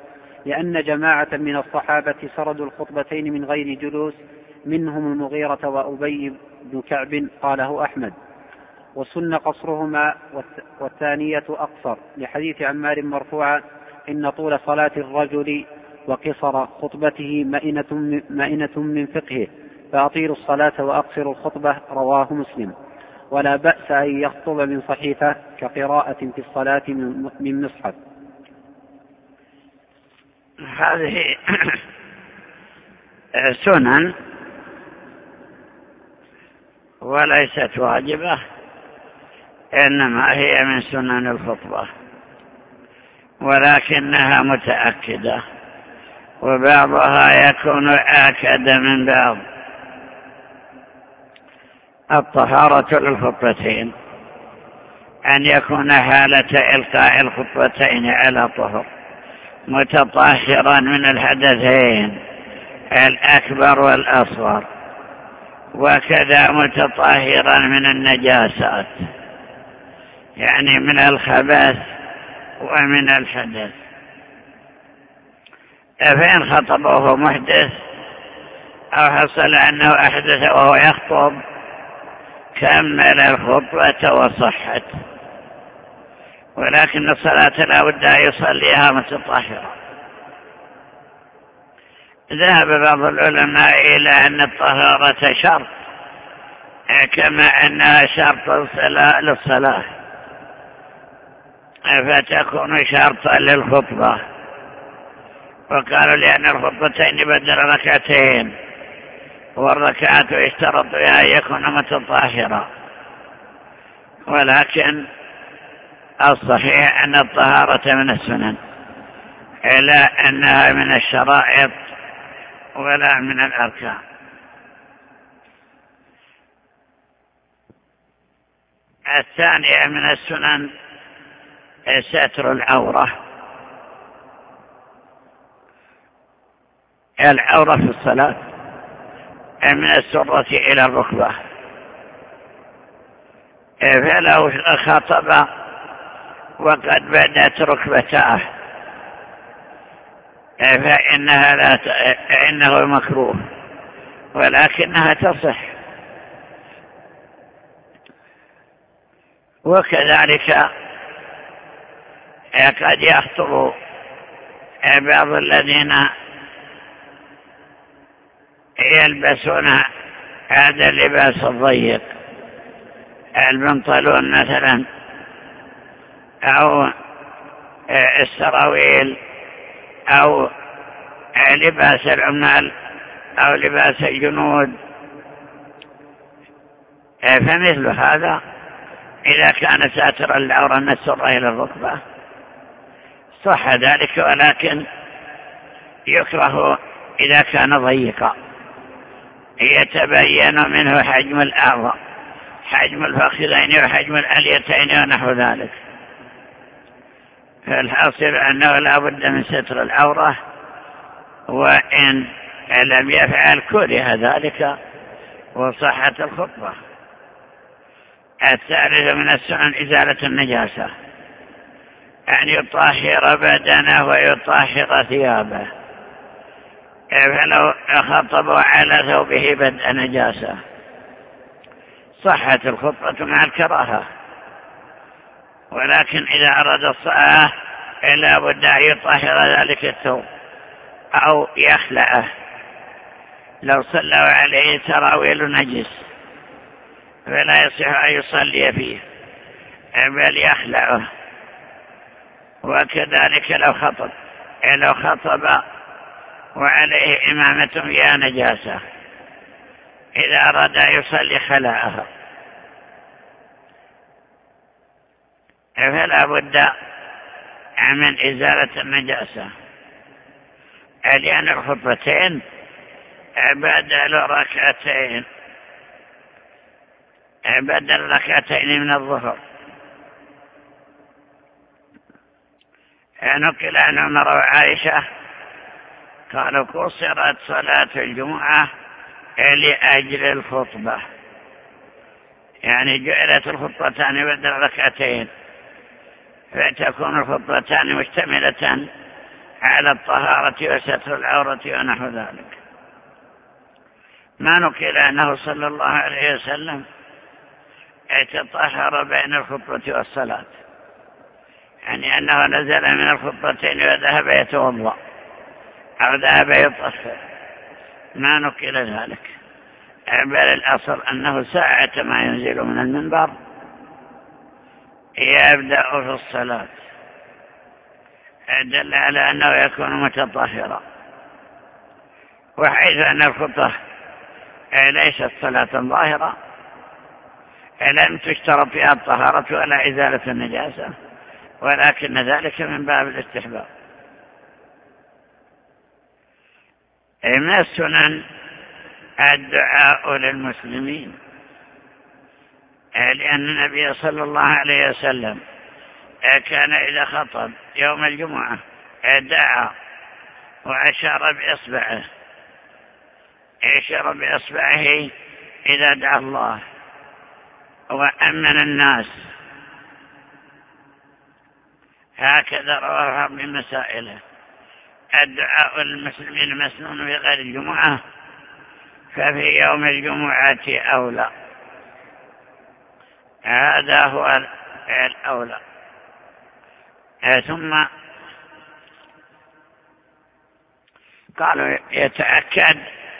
Speaker 1: لأن جماعة من الصحابة سردوا الخطبتين من غير جلوس، منهم المغيرة وأبي بن كعب، قاله أحمد. وسن قصرهما والثانية أقصر، لحديث عمار مرفوعا: إن طول صلاة الرجل وقصر خطبته مئنة من فقهه، فأطيلوا الصلاة وأقصروا الخطبة. رواه مسلم. ولا بأس أن يخطب من صحيفة كقراءة في الصلاة من مصحف.
Speaker 2: هذه سنن وليست واجبة، إنما هي من سنن الخطبة، ولكنها متأكدة، وبعضها يكون آكد من بعض. الطهارة للخطبتين، أن يكون حالة إلقاء الخطبتين على طهر، متطهرا من الحدثين الأكبر والأصغر، وكذا متطهرا من النجاسات، يعني من الخبث ومن الحدث. فإن خطبه محدث أو حصل أنه أحدث وهو يخطب كمل الخطبة وصحت، ولكن الصلاة لا بد أن يصليها متطهرا. ذهب بعض العلماء إلى أن الطهارة شرط، كما أنها شرط للصلاة، فتكون شرطا للخطبة. وقالوا لأن الخطبتين بدل ركعتين، والركعات يشترط بها أن يكون متطهرا، ولكن الصحيح أن الطهارة من السنن، لا أنها من الشرائط ولا من الأركان. الثانية من السنن ستر العورة. العورة في الصلاة من السرة إلى الركبة، فلو خطب وقد بدت ركبتاه فإنه مكروه، ولكنها تصح. وكذلك قد يخطب بعض الذين يلبسون هذا اللباس الضيق، البنطلون مثلا أو السراويل أو لباس العمال أو لباس الجنود، فمثل هذا إذا كان ساترا العورة من السرة إلى الركبة صح ذلك، ولكن يكره إذا كان ضيقا يتبين منه حجم الأعضاء، حجم الفخذين وحجم الأليتين ونحو ذلك. فالحاصل أنه لا بد من ستر العورة، وإن لم يفعل كره ذلك وصحت الخطبة. الثالث من السنن إزالة النجاسة، أن يطهر بدنه ويطهر ثيابه، فلو خطب على ثوبه بدء نجاسة صحت الخطبة مع الكراهة، ولكن إذا أراد الصلاة لا بد أن يطهر ذلك الثوب أو يخلعه. لو صلى عليه سراويل نجس فلا يصح أن يصلي فيه بل يخلعه. وكذلك لو خطب وعليه إمامة فيها نجاسة، إذا أراد أن يصلي خلعها، فلا بد من إزالة النجاسة، لأن الخطبتين بدل ركعتين من الظهر. نقل عن عمر وعائشة قالوا قصرت صلاة الجمعة لأجل الخطبة، يعني جعلت الخطبتان بدل ركعتين، فتكون الخطبتان مشتملة على الطهارة وستر العورة ونحو ذلك. ما نقل أنه صلى الله عليه وسلم يتطهر بين الخطبة والصلاة، يعني أنه نزل من الخطبتين وذهب يتوضأ أو ذهب يطهر، ما نقل ذلك، بل الأصل أنه ساعة ما ينزل من المنبر يبدأ في الصلاة، دل على أنه يكون متطهرا. وحيث أن الخطبة ليست صلاة ظاهرة لم تشترط فيها الطهارة ولا إزالة النجاسة، ولكن ذلك من باب الاستحباب. من السنن الدعاء للمسلمين، لأن النبي صلى الله عليه وسلم كان إذا خطب يوم الجمعة دعا وأشار بإصبعه إذا دعا الله وأمن الناس، هكذا رواه من مسائله. الدعاء للمسلمين مسنون في غير الجمعة، ففي يوم الجمعة أولى، هذا هو الأولى. ثم قالوا يتأكد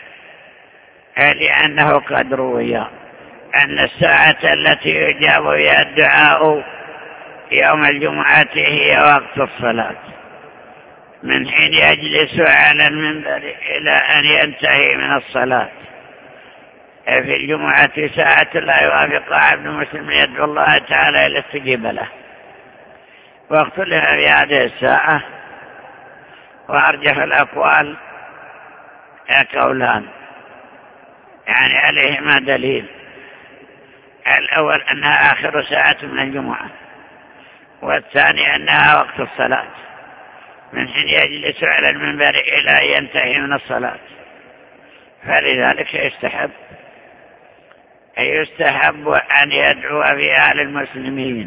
Speaker 2: لأنه قد روي أن الساعة التي يجاب فيها الدعاء يوم الجمعة هي وقت الصلاة، من حين يجلس على المنبر إلى أن ينتهي من الصلاة. في الجمعة ساعة لا يوافق عبد مسلم يدعو الله تعالى إلى استجيب له، واختلف في هذه الساعة، وأرجح الأقوال قولان يعني عليهما دليل. الأول أنها آخر ساعة من الجمعة، والثاني أنها وقت الصلاة من حين يجلس على المنبر إلى ينتهي من الصلاة. فلذلك يستحب أن يدعو فيها للمسلمين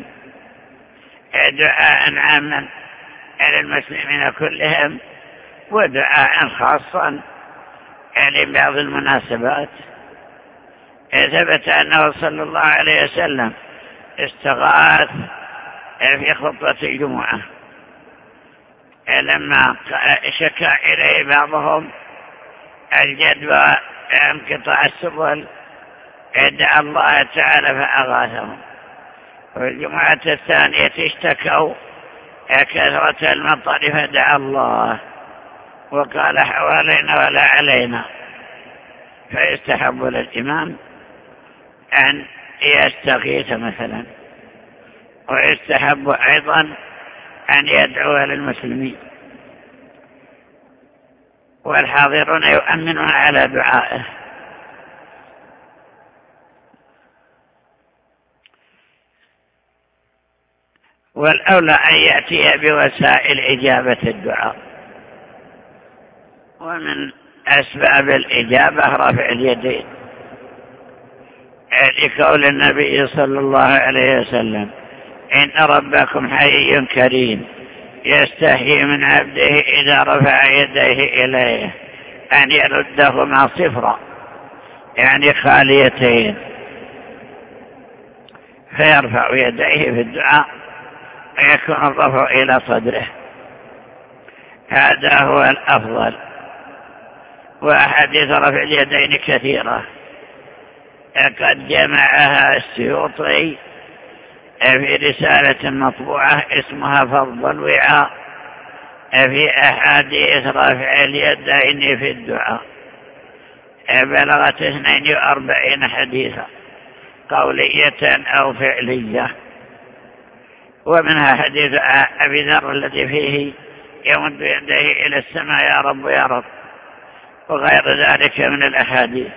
Speaker 2: دعاء عاما للمسلمين كلهم، ودعاء خاصا لبعض المناسبات. ثبت أنه صلى الله عليه وسلم استغاث في خطبة الجمعة لما شكى إليه بعضهم الجدوى انقطاع السبل، دعا الله تعالى فأغاثهم. وفي الجمعة الثانية اشتكوا كثرة المطر فدعا الله وقال حوالينا ولا علينا. فيستحب للإمام أن يستغيث مثلا، ويستحب أيضا أن يدعو للمسلمين، والحاضرون يؤمنون على دعائه. والأولى أن يأتي بوسائل إجابة الدعاء، ومن أسباب الإجابة رفع اليدين، لقول النبي صلى الله عليه وسلم: إن ربكم حي كريم يستحيي من عبده إذا رفع يديه إليه أن يردهما صفرا، يعني خاليتين، فيرفع يديه في الدعاء ويكون الرفع إلى صدره، هذا هو الأفضل. وأحاديث رفع اليدين كثيرة قد جمعها السيوطي في رسالة مطبوعة اسمها فضل الوعاء في أحاديث رفع اليدين في الدعاء، بلغت 42 حديثا قولية أو فعلية، ومنها حديث أبي ذر الذي فيه يمد يديه إلى السماء: يا رب يا رب، وغير ذلك من الأحاديث.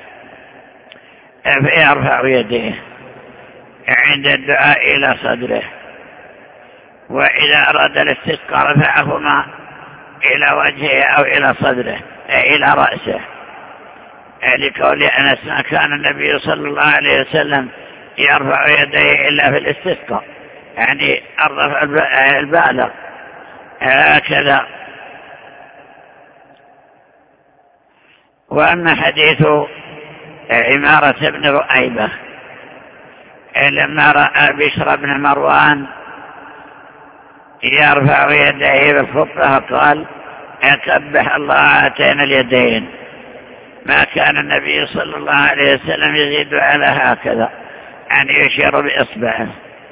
Speaker 2: فيرفع يديه عند الدعاء إلى صدره، وإذا أراد الاستسقاء رفعهما إلى وجهه أو إلى صدره إلى رأسه، لقول أنس: ما كان النبي صلى الله عليه وسلم يرفع يديه إلا في الاستسقاء، يعني الرفع البالغ، هكذا وأما حديث عمارة بن رؤيبة لما رأى بشر بن مروان يرفع يديه بالخطبة قال أكبح الله هاتين اليدين، ما كان النبي صلى الله عليه وسلم يزيد على هكذا أن يشير بإصبعه.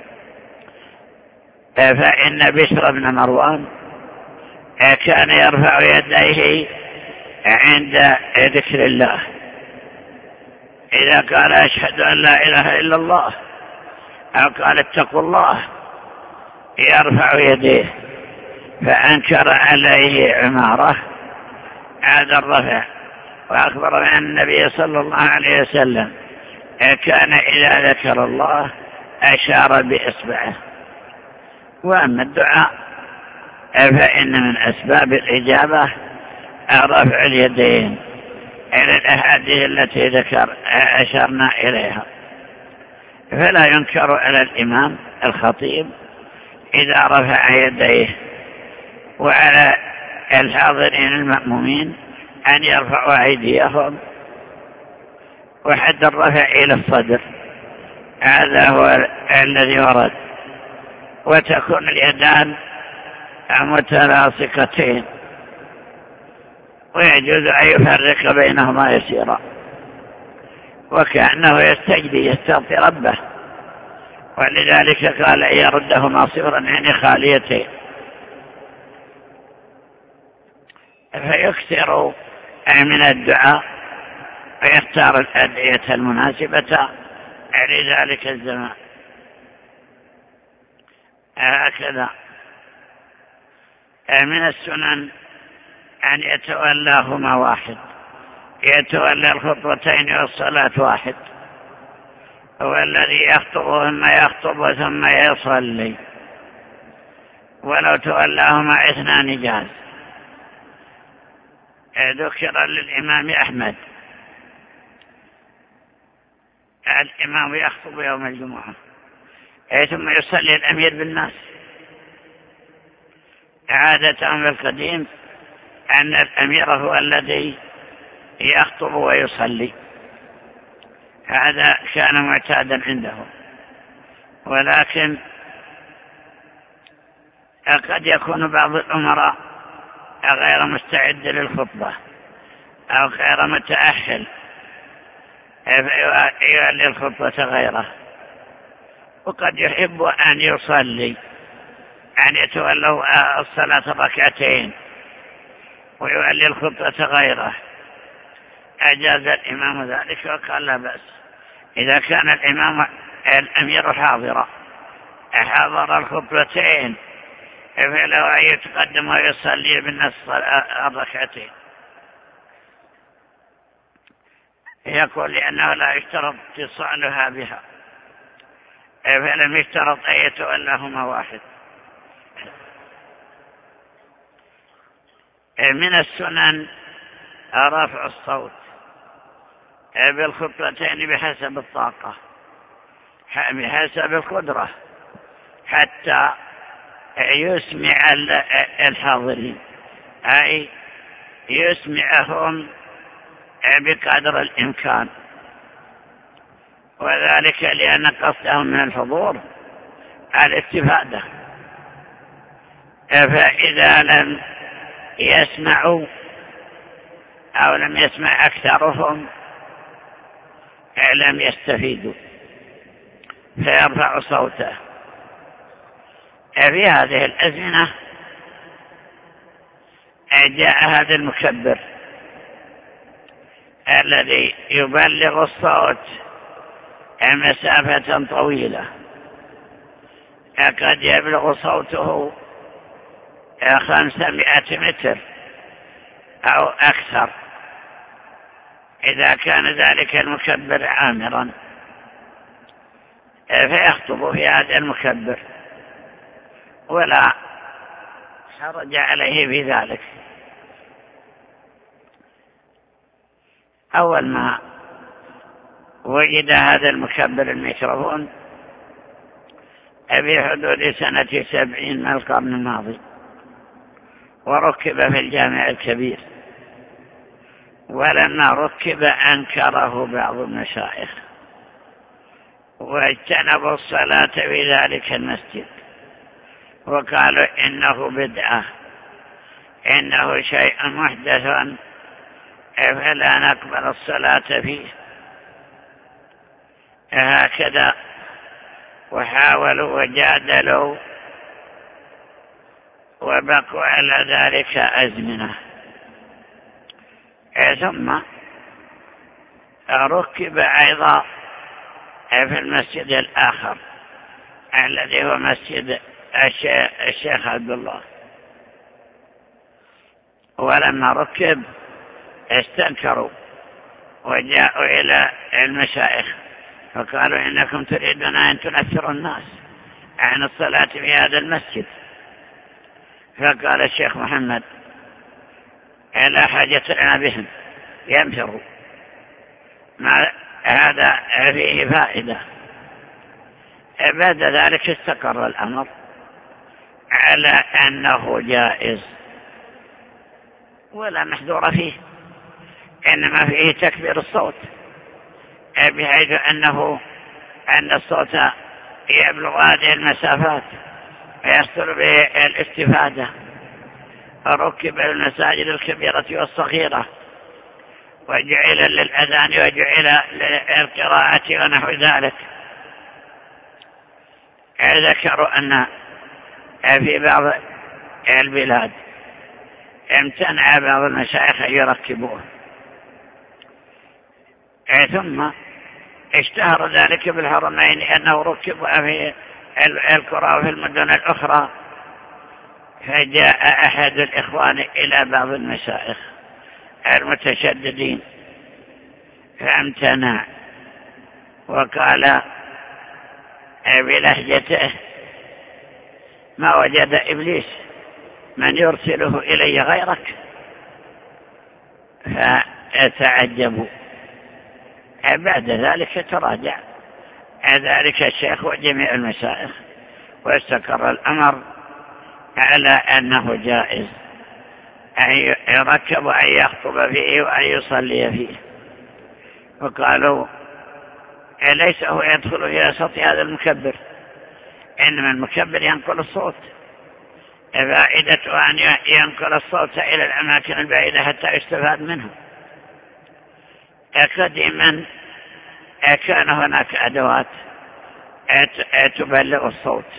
Speaker 2: فإن بشر بن مروان كان يرفع يديه عند ذكر الله، إذا قال أشهد أن لا إله إلا الله أو قال اتقوا الله يرفع يديه، فأنكر عليه عمارة هذا الرفع، وأخبر أن النبي صلى الله عليه وسلم كان إذا ذكر الله أشار بإصبعه. وأما الدعاء فإن من أسباب الإجابة رفع اليدين إلى الأحاديث التي أشرنا إليها، فلا ينكر على الإمام الخطيب إذا رفع يديه، وعلى الحاضرين المأمومين أن يرفعوا أيديهم، وحد الرفع إلى الصدر هذا هو الذي ورد، وتكون اليدان متلاصقتين، ويجوز أن يفرق بينهما يسيرا، وكأنه يستغفي ربه، ولذلك قال أن يردهما صفرا يعني خاليتين. فيكثر من الدعاء ويختار الأدعية المناسبة لذلك الزمان. هكذا من السنن أن يتولاهما واحد، يتولى الخطبتين والصلاة واحد، هو الذي يخطب ثم يخطب ثم يصلي، ولو تولاهما اثنان جاز. ذكر للإمام أحمد الإمام يخطب يوم الجمعة ثم يصلي الأمير بالناس. عادة في القديم أن الأمير هو الذي يخطب ويصلي، هذا كان معتادا عنده، ولكن قد يكون بعض الأمراء غير مستعد للخطبة أو غير متأهل فيولي الخطبة غيره، وقد يحب أن يصلي أن يتولوا الصلاة ركعتين ويولي الخطبة غيره، أجاز الإمام ذلك وقال لا بأس إذا كان الأمير حاضرا حضر الخطبتين فلو أن يتقدم ويصلي بالنص الركعتين. يقول لأنه لا يشترط اتصالها بها، فلم يشترط أن يتولاهما واحد. من السنن رفع الصوت بالخطبتين بحسب الطاقة بحسب القدرة حتى يسمع الحاضرين، أي يسمعهم بقدر الإمكان، وذلك لأن قصدهم من الحضور الاستفادة. فإذا لم يسمعوا أو لم يسمع أكثرهم لم يستفيدوا فيرفع صوته. في هذه الأزمنة جاء هذا المكبر الذي يبلغ الصوت مسافة طويلة، قد يبلغ صوته 500 متر أو أكثر إذا كان ذلك المكبر عامرا، فيخطب في هذا المكبر ولا حرج عليه في ذلك. أول ما وجد هذا المكبر الميكروفون في حدود سنة 70 من القرن الماضي، وركب في الجامع الكبير، ولما ركب أنكره بعض المشايخ واجتنبوا الصلاة في ذلك المسجد وقالوا إنه بدعة، إنه شيء محدث فلا نقبل الصلاة فيه. هكذا وحاولوا وجادلوا وبقوا على ذلك أزمنة. ثم ركب أيضا في المسجد الآخر الذي هو مسجد الشيخ عبد الله، ولما ركب استنكروا وجاءوا إلى المشايخ فقالوا إنكم تريدون أن تنفروا الناس عن الصلاة في هذا المسجد. فقال الشيخ محمد لا حاجة لنا بهم، ينفروا، ما هذا فيه فائدة. بعد ذلك استقر الأمر على أنه جائز ولا محذور فيه، إنما فيه تكبير الصوت بحيث أن الصوت يبلغ هذه المسافات ويحصل به الاستفادة. ركب المساجد الكبيرة والصغيرة وجعل للأذان وجعل للقراءة ونحو ذلك. ذكروا أن في بعض البلاد امتنع بعض المشايخ أن يركبوه، ثم اشتهر ذلك بالحرمين أنه ركب في القرى وفي المدن الأخرى. فجاء أحد الإخوان إلى بعض المشايخ المتشددين فامتنع وقال بلهجته ما وجد إبليس من يرسله إلي غيرك. فتعجبوا. بعد ذلك تراجع ذلك الشيخ وجميع المشايخ واستقر الأمر على أنه جائز أن يركب وأن يخطب فيه وأن يصلي فيه. وقالوا ليس هو يدخل إلى صوت هذا المكبر، إنما المكبر ينقل الصوت، فائدته أن ينقل الصوت إلى الأماكن البعيدة حتى يستفاد منه. قديما كان هناك أدوات تبلغ الصوت.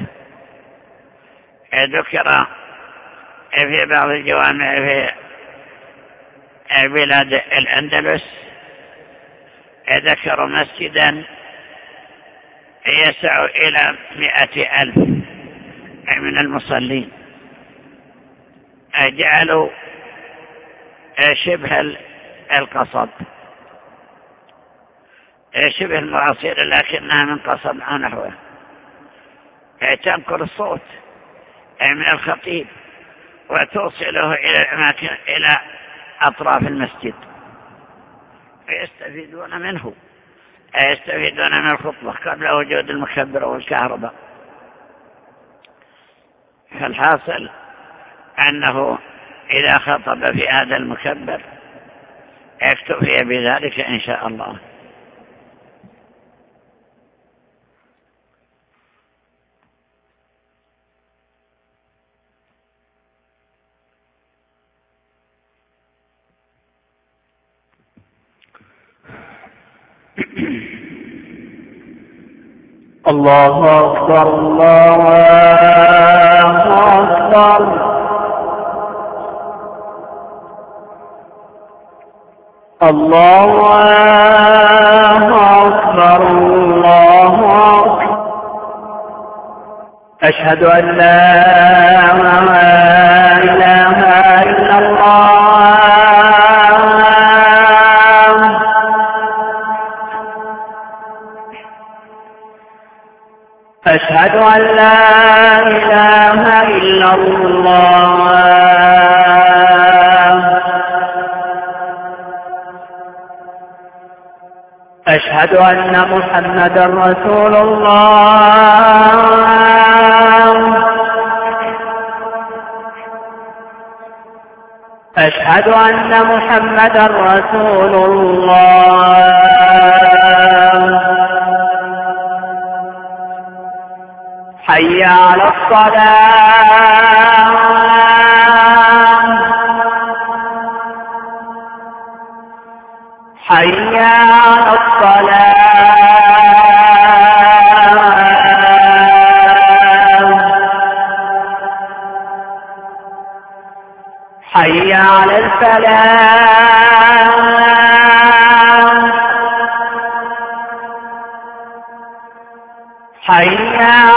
Speaker 2: ذكر في بعض الجوامع في بلاد الأندلس ذكروا مسجدا يسع إلى 100,000 من المصلين، جعلوا شبه القصب، شبه المعاصير لكنها من قصب أو نحوه، تنقل الصوت من الخطيب وتوصله إلى الأماكن إلى أطراف المسجد، فيستفيدون منه، يستفيدون من الخطبة قبل وجود المكبر والكهرباء. فالحاصل أنه إذا خطب في هذا المكبر اكتفي بذلك إن شاء الله.
Speaker 3: الله أكبر الله أكبر الله أكبر الله أكبر. أشهد أن لا إله إلا الله. أشهد أن لا إله إلا الله. أشهد أن محمدا رسول الله. أشهد أن محمدا رسول الله. حي على الصلاة. حي على الصلاة. حي على الفلاح. حي